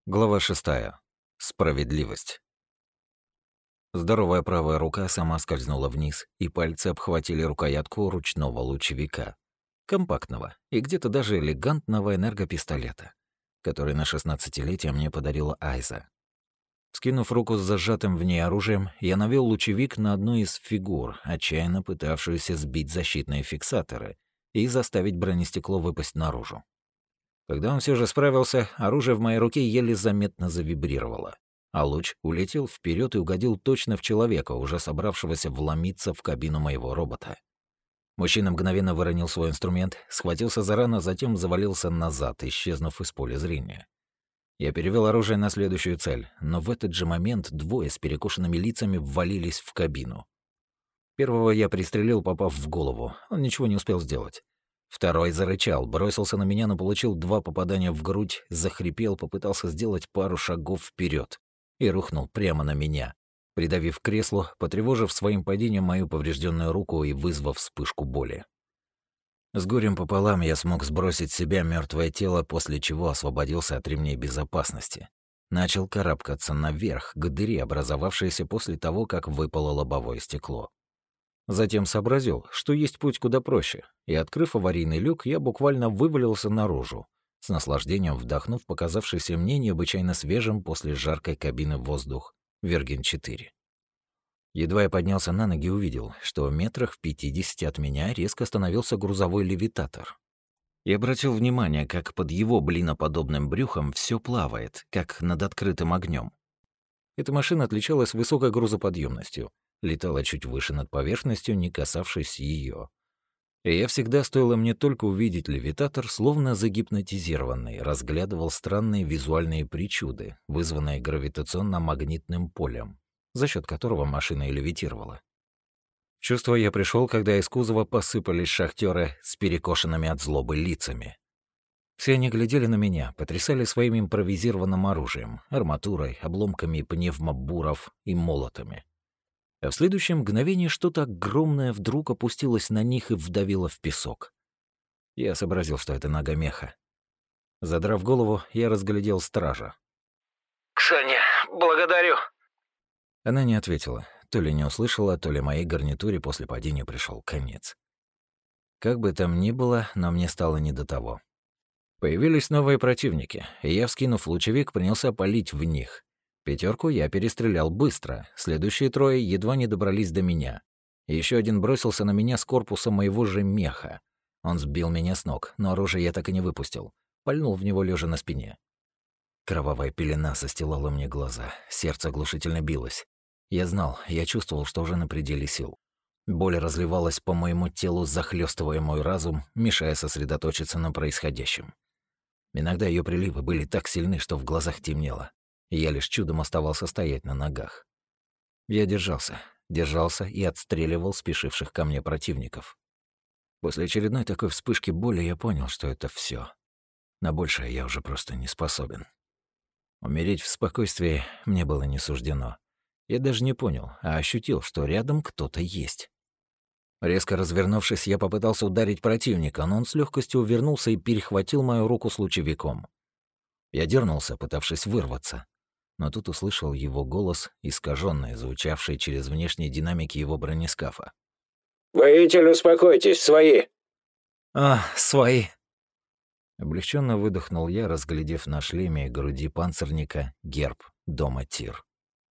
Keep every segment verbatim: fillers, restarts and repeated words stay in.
Глава шестая. Справедливость. Здоровая правая рука сама скользнула вниз, и пальцы обхватили рукоятку ручного лучевика. Компактного и где-то даже элегантного энергопистолета, который на шестнадцатилетие мне подарила Айза. Скинув руку с зажатым в ней оружием, я навел лучевик на одну из фигур, отчаянно пытавшуюся сбить защитные фиксаторы и заставить бронестекло выпасть наружу. Когда он все же справился, оружие в моей руке еле заметно завибрировало, а луч улетел вперед и угодил точно в человека, уже собравшегося вломиться в кабину моего робота. Мужчина мгновенно выронил свой инструмент, схватился за рану, затем завалился назад, исчезнув из поля зрения. Я перевел оружие на следующую цель, но в этот же момент двое с перекошенными лицами ввалились в кабину. Первого я пристрелил, попав в голову, он ничего не успел сделать. Второй зарычал, бросился на меня, но получил два попадания в грудь, захрипел, попытался сделать пару шагов вперед и рухнул прямо на меня, придавив к креслу, потревожив своим падением мою поврежденную руку и вызвав вспышку боли. С горем пополам я смог сбросить с себя мертвое тело, после чего освободился от ремней безопасности. Начал карабкаться наверх, к дыре, образовавшейся после того, как выпало лобовое стекло. Затем сообразил, что есть путь куда проще, и, открыв аварийный люк, я буквально вывалился наружу, с наслаждением вдохнув показавшийся мне необычайно свежим после жаркой кабины воздух Верген четыре. Едва я поднялся на ноги и увидел, что в метрах в пятидесяти от меня резко остановился грузовой левитатор. Я обратил внимание, как под его блиноподобным брюхом все плавает, как над открытым огнем. Эта машина отличалась высокой грузоподъемностью, летала чуть выше над поверхностью, не касавшись ее. И я всегда, стоило мне только увидеть левитатор, словно загипнотизированный, разглядывал странные визуальные причуды, вызванные гравитационно-магнитным полем, за счет которого машина и левитировала. В чувство я пришел, когда из кузова посыпались шахтеры с перекошенными от злобы лицами. Все они глядели на меня, потрясали своим импровизированным оружием, арматурой, обломками пневмобуров и молотами. А в следующее мгновение что-то огромное вдруг опустилось на них и вдавило в песок. Я сообразил, что это нога меха. Задрав голову, я разглядел стража. «Ксания, благодарю!» Она не ответила. То ли не услышала, то ли моей гарнитуре после падения пришел конец. Как бы там ни было, но мне стало не до того. Появились новые противники, и я, вскинув лучевик, принялся палить в них. Пятерку я перестрелял быстро, следующие трое едва не добрались до меня. Еще один бросился на меня с корпуса моего же меха. Он сбил меня с ног, но оружие я так и не выпустил. Пальнул в него лежа на спине. Кровавая пелена застилала мне глаза, сердце оглушительно билось. Я знал, я чувствовал, что уже на пределе сил. Боль разливалась по моему телу, захлестывая мой разум, мешая сосредоточиться на происходящем. Иногда ее приливы были так сильны, что в глазах темнело. И я лишь чудом оставался стоять на ногах. Я держался, держался и отстреливал спешивших ко мне противников. После очередной такой вспышки боли я понял, что это все. На большее я уже просто не способен. Умереть в спокойствии мне было не суждено. Я даже не понял, а ощутил, что рядом кто-то есть. Резко развернувшись, я попытался ударить противника, но он с легкостью увернулся и перехватил мою руку с лучевиком. Я дернулся, пытавшись вырваться. Но тут услышал его голос, искаженный, звучавший через внешние динамики его бронескафа. «Воитель, успокойтесь, свои!» «А, свои!» Облегченно выдохнул я, разглядев на шлеме и груди панцирника герб дома Тир.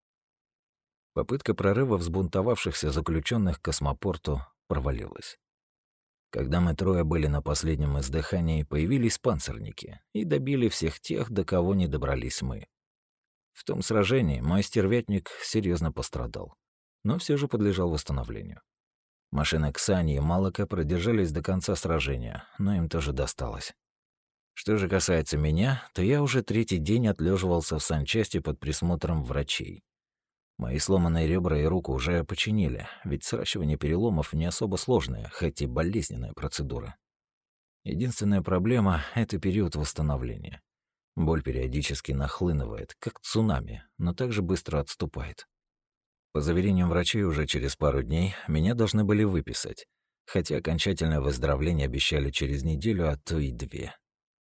Попытка прорыва взбунтовавшихся заключенных к космопорту провалилась. Когда мы трое были на последнем издыхании, появились панцирники и добили всех тех, до кого не добрались мы. В том сражении мой стервятник серьезно пострадал, но все же подлежал восстановлению. Машины Ксании и Малака продержались до конца сражения, но им тоже досталось. Что же касается меня, то я уже третий день отлеживался в санчасти под присмотром врачей. Мои сломанные ребра и руку уже починили, ведь сращивание переломов не особо сложная, хоть и болезненная процедура. Единственная проблема — это период восстановления. Боль периодически нахлынывает, как цунами, но также быстро отступает. По заверениям врачей, уже через пару дней меня должны были выписать, хотя окончательное выздоровление обещали через неделю, а то и две.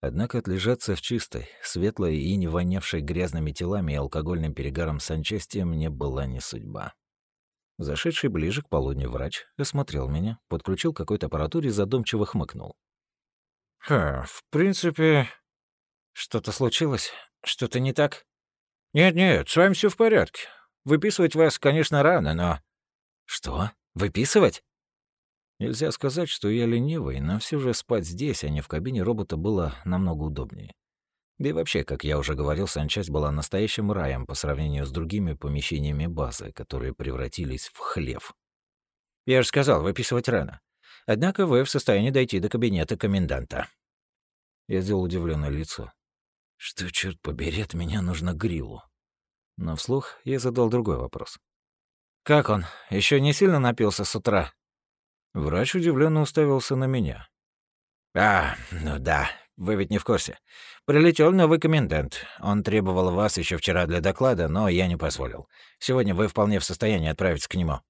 Однако отлежаться в чистой, светлой и не вонявшей грязными телами и алкогольным перегаром санчасти мне была не судьба. Зашедший ближе к полудню врач осмотрел меня, подключил к какой-то аппаратуре и задумчиво хмыкнул. «Ха, в принципе, что-то случилось? Что-то не так?» «Нет-нет, с вами все в порядке. Выписывать вас, конечно, рано, но...» «Что? Выписывать?» Нельзя сказать, что я ленивый, но все же спать здесь, а не в кабине робота, было намного удобнее. Да и вообще, как я уже говорил, санчасть была настоящим раем по сравнению с другими помещениями базы, которые превратились в хлев. «Я же сказал, выписывать рано. Однако вы в состоянии дойти до кабинета коменданта». Я сделал удивленное лицо. Что, черт побери, от меня нужно грилу? Но вслух я задал другой вопрос. «Как он? Еще не сильно напился с утра?» Врач удивленно уставился на меня. «А, ну да, вы ведь не в курсе. Прилетел новый комендант. Он требовал вас еще вчера для доклада, но я не позволил. Сегодня вы вполне в состоянии отправиться к нему».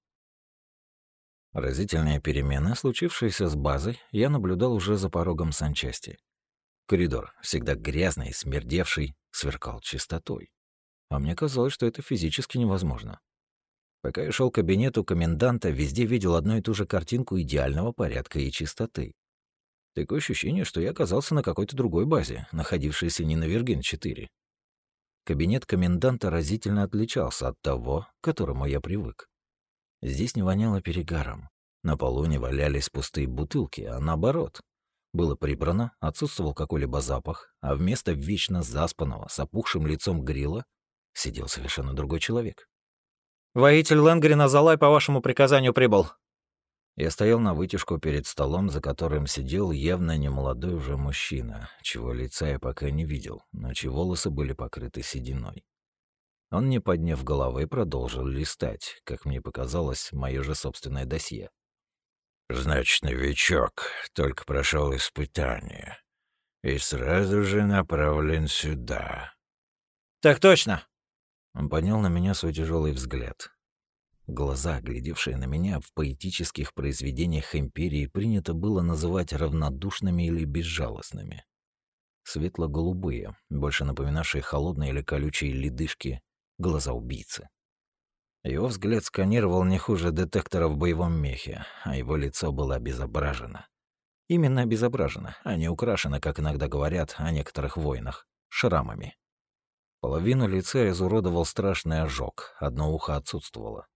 Разительные перемены, случившиеся с базой, я наблюдал уже за порогом санчасти. Коридор, всегда грязный, смердевший, сверкал чистотой. А мне казалось, что это физически невозможно. Пока я шел к кабинету коменданта, везде видел одну и ту же картинку идеального порядка и чистоты. Такое ощущение, что я оказался на какой-то другой базе, находившейся не на Верген-четыре. Кабинет коменданта разительно отличался от того, к которому я привык. Здесь не воняло перегаром. На полу не валялись пустые бутылки, а наоборот. Было прибрано, отсутствовал какой-либо запах, а вместо вечно заспанного, с опухшим лицом грила сидел совершенно другой человек. «Воитель Лэнгрен Азалай по вашему приказанию прибыл». Я стоял на вытяжку перед столом, за которым сидел явно немолодой уже мужчина, чего лица я пока не видел, но чьи волосы были покрыты сединой. Он, не подняв головы, продолжил листать, как мне показалось, мое же собственное досье. «Значит, новичок, только прошел испытание. И сразу же направлен сюда». «Так точно!» Он поднял на меня свой тяжелый взгляд. Глаза, глядевшие на меня в поэтических произведениях Империи, принято было называть равнодушными или безжалостными. Светло-голубые, больше напоминавшие холодные или колючие ледышки, глаза убийцы. Его взгляд сканировал не хуже детектора в боевом мехе, а его лицо было обезображено. Именно обезображено, а не украшено, как иногда говорят о некоторых воинах, шрамами. Половину лица изуродовал страшный ожог, одно ухо отсутствовало.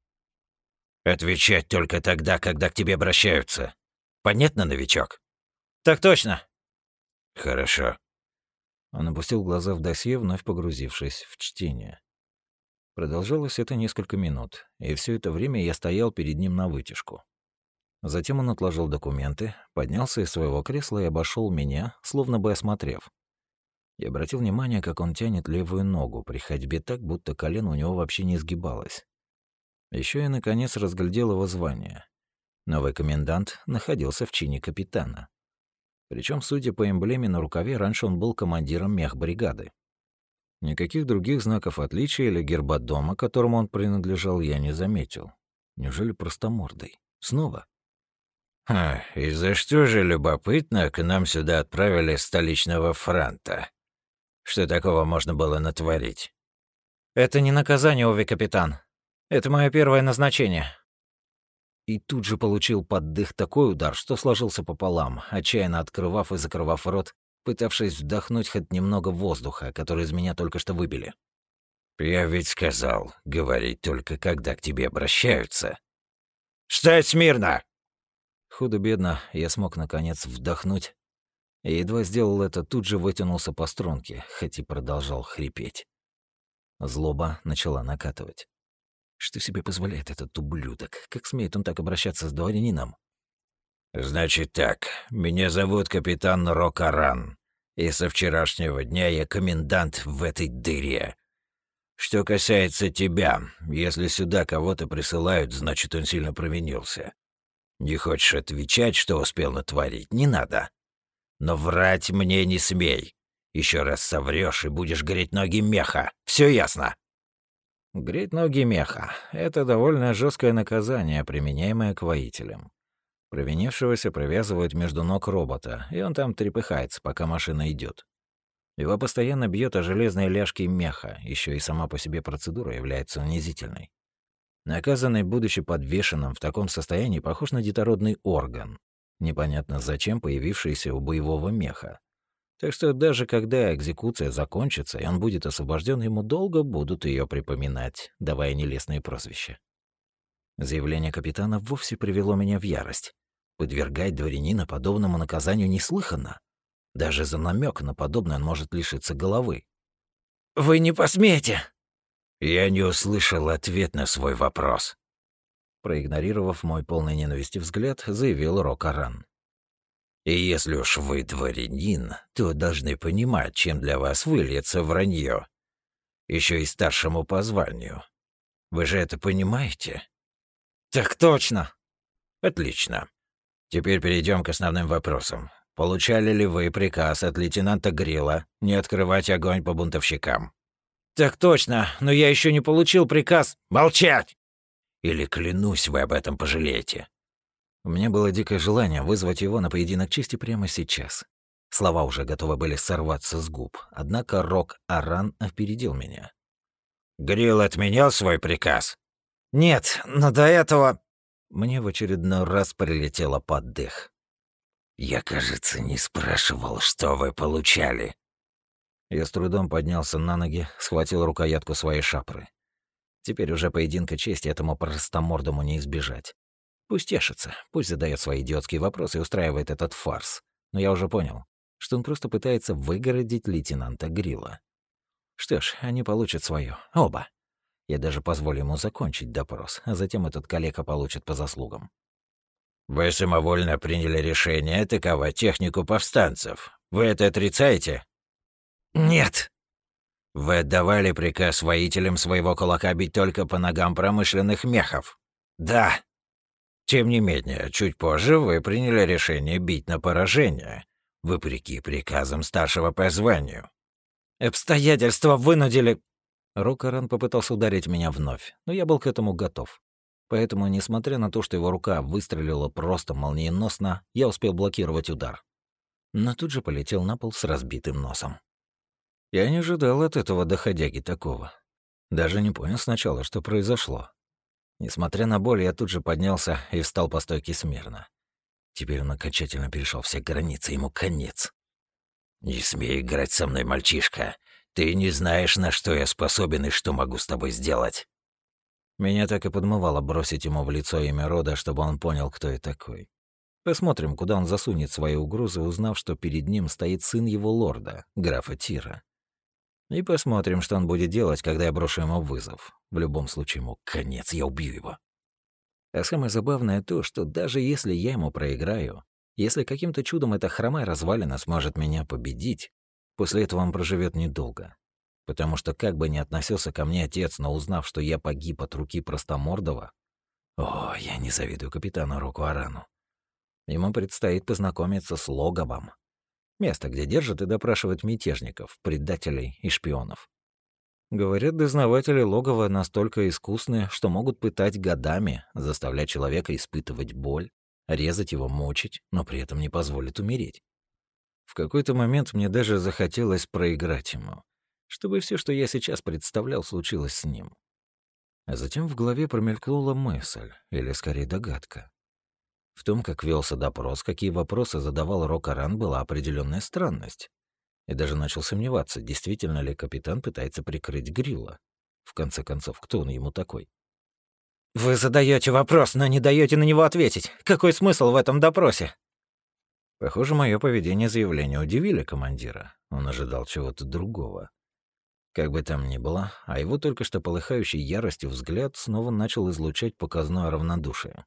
«Отвечать только тогда, когда к тебе обращаются. Понятно, новичок?» «Так точно!» «Хорошо». Он опустил глаза в досье, вновь погрузившись в чтение. Продолжалось это несколько минут, и все это время я стоял перед ним на вытяжку. Затем он отложил документы, поднялся из своего кресла и обошел меня, словно бы осмотрев. Я обратил внимание, как он тянет левую ногу при ходьбе так, будто колено у него вообще не сгибалось. Еще я, наконец, разглядел его звание. Новый комендант находился в чине капитана. Причем, судя по эмблеме на рукаве, раньше он был командиром мехбригады. Никаких других знаков отличия или герба дома, которому он принадлежал, я не заметил. Неужели простомордый? Снова? «Ха, и за что же, любопытно, к нам сюда отправили столичного франта? Что такого можно было натворить?» «Это не наказание, Ови, капитан. Это мое первое назначение». И тут же получил под дых такой удар, что сложился пополам, отчаянно открывав и закрывав рот, пытавшись вдохнуть хоть немного воздуха, который из меня только что выбили. «Я ведь сказал, говорить только когда к тебе обращаются». «Встать смирно!» Худо-бедно я смог, наконец, вдохнуть, и едва сделал это, тут же вытянулся по струнке, хоть и продолжал хрипеть. Злоба начала накатывать. Что себе позволяет этот ублюдок? Как смеет он так обращаться с дворянином? «Значит так, меня зовут капитан Рокаран, и со вчерашнего дня я комендант в этой дыре. Что касается тебя, если сюда кого-то присылают, значит, он сильно провинился. Не хочешь отвечать, что успел натворить, не надо. Но врать мне не смей. Еще раз соврёшь и будешь греть ноги меха. Все ясно?» Греть ноги меха — это довольно жесткое наказание, применяемое к воителям. Провинившегося привязывают между ног робота, и он там трепыхается, пока машина идет. Его постоянно бьет о железные ляжки меха, еще и сама по себе процедура является унизительной. Наказанный, будучи подвешенным в таком состоянии, похож на детородный орган, непонятно зачем появившийся у боевого меха. Так что даже когда экзекуция закончится, и он будет освобожден, ему долго будут ее припоминать, давая нелестные прозвища. Заявление капитана вовсе привело меня в ярость. Подвергать дворянина подобному наказанию неслыханно. Даже за намек на подобное он может лишиться головы. «Вы не посмеете!» «Я не услышал ответ на свой вопрос», — проигнорировав мой полный ненависти взгляд, заявил Рок-Аран. «И если уж вы дворянин, то должны понимать, чем для вас выльется вранье. Еще и старшему по званию. Вы же это понимаете?» «Так точно!» «Отлично. Теперь перейдем к основным вопросам. Получали ли вы приказ от лейтенанта Грилла не открывать огонь по бунтовщикам?» «Так точно, но я еще не получил приказ молчать!» «Или, клянусь, вы об этом пожалеете?» У меня было дикое желание вызвать его на поединок чести прямо сейчас. Слова уже готовы были сорваться с губ, однако Рок-Аран опередил меня. «Грилл отменял свой приказ?» «Нет, но до этого...» Мне в очередной раз прилетело под дых. «Я, кажется, не спрашивал, что вы получали». Я с трудом поднялся на ноги, схватил рукоятку своей шапры. Теперь уже поединка чести этому простомордому не избежать. Пусть тешится, пусть задает свои идиотские вопросы и устраивает этот фарс. Но я уже понял, что он просто пытается выгородить лейтенанта Грилла. Что ж, они получат свое, оба. Я даже позволю ему закончить допрос, а затем этот калека получит по заслугам. «Вы самовольно приняли решение атаковать технику повстанцев. Вы это отрицаете?» «Нет». «Вы отдавали приказ воителям своего кулака бить только по ногам промышленных мехов?» «Да». «Тем не менее, чуть позже вы приняли решение бить на поражение, вопреки приказам старшего по званию». «Обстоятельства вынудили...» Рок-Аран попытался ударить меня вновь, но я был к этому готов. Поэтому, несмотря на то, что его рука выстрелила просто молниеносно, я успел блокировать удар. Но тут же полетел на пол с разбитым носом. Я не ожидал от этого доходяги такого. Даже не понял сначала, что произошло. Несмотря на боль, я тут же поднялся и встал по стойке смирно. Теперь он окончательно перешел все границы, ему конец. «Не смей играть со мной, мальчишка. Ты не знаешь, на что я способен и что могу с тобой сделать». Меня так и подмывало бросить ему в лицо имя рода, чтобы он понял, кто я такой. Посмотрим, куда он засунет свои угрозы, узнав, что перед ним стоит сын его лорда, графа Тира. И посмотрим, что он будет делать, когда я брошу ему вызов. В любом случае, ему конец, я убью его. А самое забавное то, что даже если я ему проиграю, если каким-то чудом эта хромая развалина сможет меня победить, после этого он проживет недолго. Потому что как бы ни относился ко мне отец, но узнав, что я погиб от руки Простомордова, о, я не завидую капитану Рок-Арану. Ему предстоит познакомиться с Логовом. Место, где держат и допрашивают мятежников, предателей и шпионов. Говорят, дознаватели Логова настолько искусны, что могут пытать годами, заставлять человека испытывать боль, резать его, мучить, но при этом не позволят умереть. В какой-то момент мне даже захотелось проиграть ему, чтобы все, что я сейчас представлял, случилось с ним. А затем в голове промелькнула мысль, или скорее догадка. В том, как велся допрос, какие вопросы задавал Рок-Аран, была определенная странность. И даже начал сомневаться, действительно ли капитан пытается прикрыть Грилла. В конце концов, кто он ему такой? «Вы задаете вопрос, но не даете на него ответить. Какой смысл в этом допросе?» Похоже, мое поведение и заявление удивили командира. Он ожидал чего-то другого. Как бы там ни было, а его только что полыхающий яростью взгляд снова начал излучать показное равнодушие.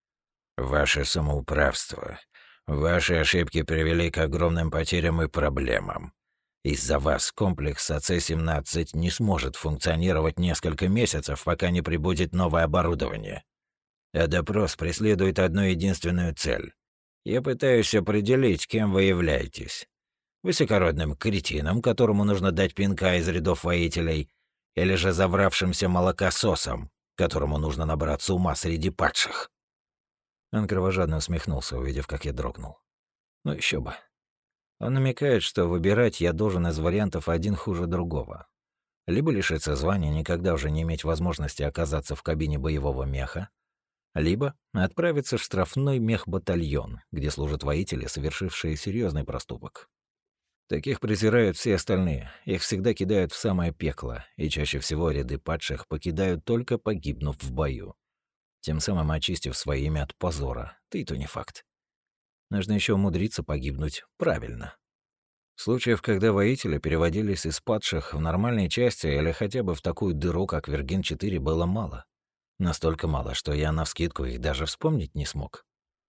«Ваше самоуправство, ваши ошибки привели к огромным потерям и проблемам. Из-за вас комплекс А Цэ семнадцать не сможет функционировать несколько месяцев, пока не прибудет новое оборудование. А допрос преследует одну единственную цель. Я пытаюсь определить, кем вы являетесь. Высокородным кретином, которому нужно дать пинка из рядов воителей, или же завравшимся молокососом, которому нужно набраться ума среди падших». Он кровожадно усмехнулся, увидев, как я дрогнул. Ну еще бы. Он намекает, что выбирать я должен из вариантов один хуже другого. Либо лишиться звания, никогда уже не иметь возможности оказаться в кабине боевого меха, либо отправиться в штрафной мех-батальон, где служат воители, совершившие серьезный проступок. Таких презирают все остальные, их всегда кидают в самое пекло, и чаще всего ряды падших покидают только погибнув в бою, тем самым очистив свое имя от позора, да и то не факт. Нужно еще умудриться погибнуть правильно. Случаев, когда воители переводились из падших в нормальные части или хотя бы в такую дыру, как Вергин четыре, было мало. Настолько мало, что я навскидку их даже вспомнить не смог.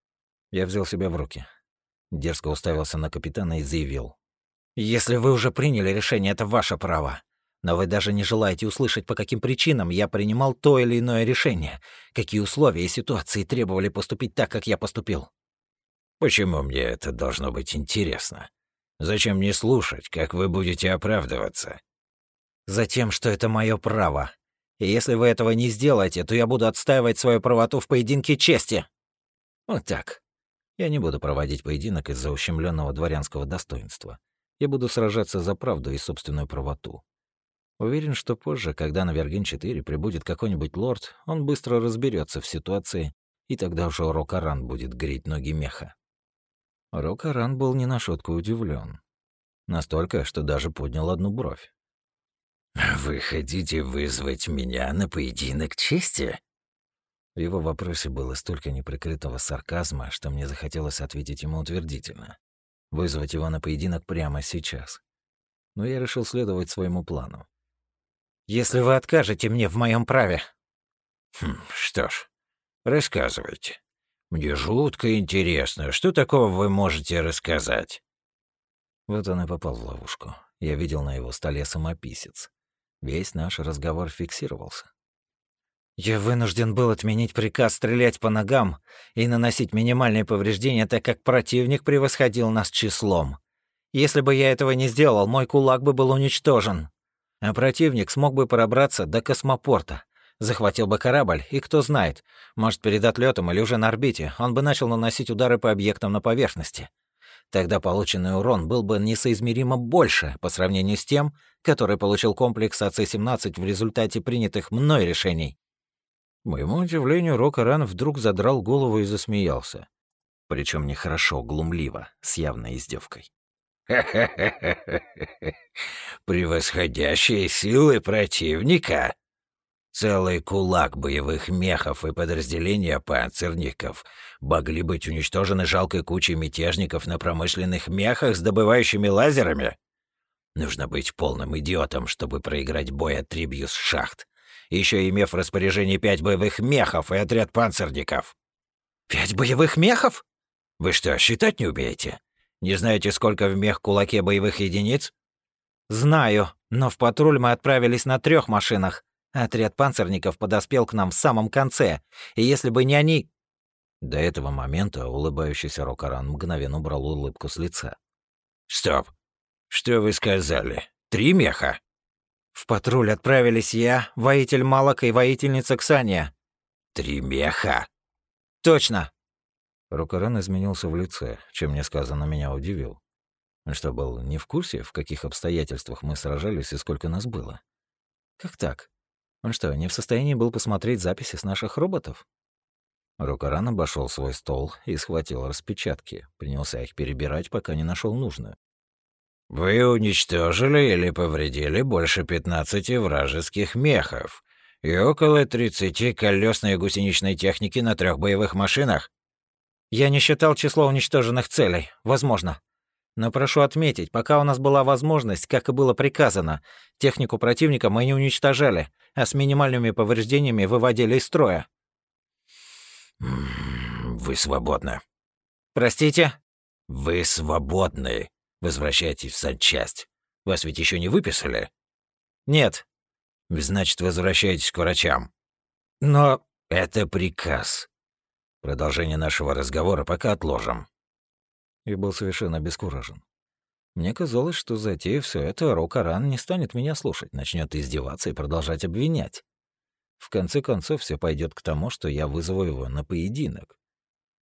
Я взял себя в руки. Дерзко уставился на капитана и заявил. «Если вы уже приняли решение, это ваше право. Но вы даже не желаете услышать, по каким причинам я принимал то или иное решение, какие условия и ситуации требовали поступить так, как я поступил». «Почему мне это должно быть интересно? Зачем мне слушать, как вы будете оправдываться?» «Затем, что это мое право. И если вы этого не сделаете, то я буду отстаивать свою правоту в поединке чести». Вот так. Я не буду проводить поединок из-за ущемленного дворянского достоинства. Я буду сражаться за правду и собственную правоту. Уверен, что позже, когда на Вергин четыре прибудет какой-нибудь лорд, он быстро разберется в ситуации, и тогда уже Рокаран будет греть ноги меха. Рокаран был не на шутку удивлен. Настолько, что даже поднял одну бровь. «Вы хотите вызвать меня на поединок чести?» В его вопросе было столько неприкрытого сарказма, что мне захотелось ответить ему утвердительно. Вызвать его на поединок прямо сейчас. Но я решил следовать своему плану. «Если вы откажете мне в моем праве...» Хм, что ж, рассказывайте. Мне жутко интересно, что такого вы можете рассказать?» Вот он и попал в ловушку. Я видел на его столе самописец. Весь наш разговор фиксировался. «Я вынужден был отменить приказ стрелять по ногам и наносить минимальные повреждения, так как противник превосходил нас числом. Если бы я этого не сделал, мой кулак бы был уничтожен. А противник смог бы пробраться до космопорта, захватил бы корабль, и кто знает, может, перед отлетом или уже на орбите он бы начал наносить удары по объектам на поверхности. Тогда полученный урон был бы несоизмеримо больше по сравнению с тем, который получил комплекс А Цэ семнадцать в результате принятых мной решений». К моему удивлению, Рокаран вдруг задрал голову и засмеялся. Причем нехорошо, глумливо, с явной издевкой. Превосходящие силы противника? Целый кулак боевых мехов и подразделения панцирников могли быть уничтожены жалкой кучей мятежников на промышленных мехах с добывающими лазерами? Нужно быть полным идиотом, чтобы проиграть бой от Трибьюс шахт, еще имев в распоряжении пять боевых мехов и отряд панцирников. «Пять боевых мехов?» Вы что, считать не умеете? Не знаете, сколько в мех-кулаке боевых единиц?» «Знаю, но в патруль мы отправились на трех машинах. Отряд панцирников подоспел к нам в самом конце, и если бы не они...» До этого момента улыбающийся Рокаран мгновенно убрал улыбку с лица. «Стоп! Что вы сказали? Три меха?» «В патруль отправились я, воитель Малак и воительница Ксания». «Три меха?» «Точно!» Рокаран изменился в лице, чем несказанно меня удивил. Он что, был не в курсе, в каких обстоятельствах мы сражались и сколько нас было? Как так? Он что, не в состоянии был посмотреть записи с наших роботов? Рокаран обошел свой стол и схватил распечатки, принялся их перебирать, пока не нашел нужную. «Вы уничтожили или повредили больше пятнадцати вражеских мехов и около тридцати колесной и гусеничной техники на трех боевых машинах?» «Я не считал число уничтоженных целей. Возможно. Но прошу отметить, пока у нас была возможность, как и было приказано, технику противника мы не уничтожали, а с минимальными повреждениями выводили из строя». «Вы свободны». «Простите?» «Вы свободны. Возвращайтесь в санчасть. Вас ведь еще не выписали?» «Нет». «Значит, возвращайтесь к врачам». «Но...» «Это приказ. Продолжение нашего разговора пока отложим». И был совершенно обескуражен. Мне казалось, что затеяв все это, Рокаран не станет меня слушать, начнет издеваться и продолжать обвинять. В конце концов, все пойдет к тому, что я вызову его на поединок.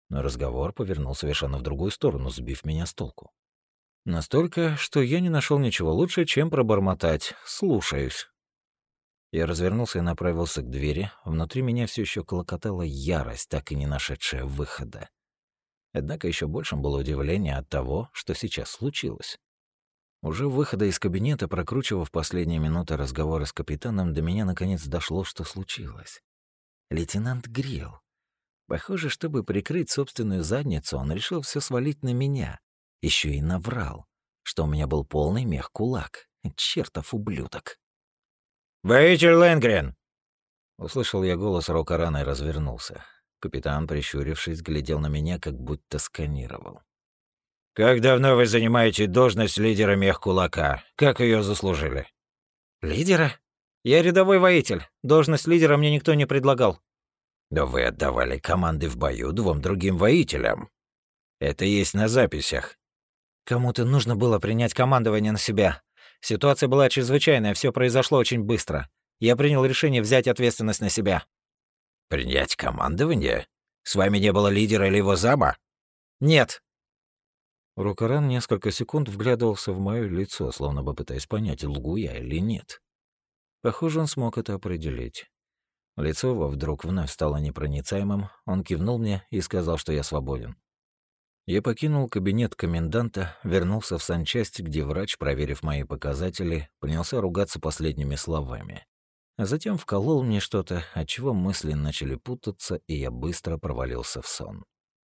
Но разговор повернул совершенно в другую сторону, сбив меня с толку. Настолько, что я не нашел ничего лучше, чем пробормотать «слушаюсь». Я развернулся и направился к двери. Внутри меня все еще клокотала ярость, так и не нашедшая выхода. Однако еще большим было удивление от того, что сейчас случилось. Уже у выхода из кабинета, прокручивав последние минуты разговора с капитаном, до меня наконец дошло, что случилось. Лейтенант Грилл. Похоже, чтобы прикрыть собственную задницу, он решил все свалить на меня. Еще и наврал, что у меня был полный мех-кулак. Чертов ублюдок. «Воитель Лэнгрен!» Услышал я голос Рокарана и развернулся. Капитан, прищурившись, глядел на меня, как будто сканировал. «Как давно вы занимаете должность лидера мех-кулака? Как ее заслужили?» «Лидера? Я рядовой воитель. Должность лидера мне никто не предлагал». «Да вы отдавали команды в бою двум другим воителям. Это есть на записях». «Кому-то нужно было принять командование на себя. Ситуация была чрезвычайная, все произошло очень быстро. Я принял решение взять ответственность на себя». «Принять командование? С вами не было лидера или его зама?» «Нет». Рокаран несколько секунд вглядывался в моё лицо, словно бы пытаясь понять, лгу я или нет. Похоже, он смог это определить. Лицо его вдруг вновь стало непроницаемым, он кивнул мне и сказал, что я свободен. Я покинул кабинет коменданта, вернулся в санчасть, где врач, проверив мои показатели, принялся ругаться последними словами. А затем вколол мне что-то, отчего мысли начали путаться, и я быстро провалился в сон.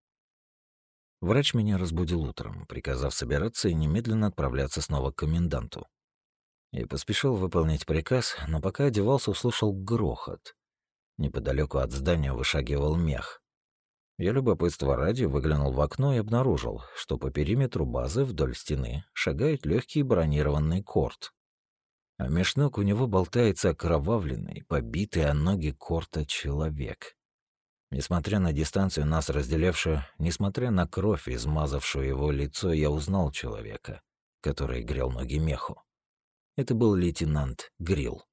Врач меня разбудил утром, приказав собираться и немедленно отправляться снова к коменданту. Я поспешил выполнить приказ, но пока одевался, услышал грохот. Неподалеку от здания вышагивал мех. Я любопытства ради выглянул в окно и обнаружил, что по периметру базы вдоль стены шагает легкий бронированный корт. А меж ног у него болтается окровавленный, побитый о ноги корта человек. Несмотря на дистанцию, нас разделявшую, несмотря на кровь, измазавшую его лицо, я узнал человека, который грел ноги меху. Это был лейтенант Грилл.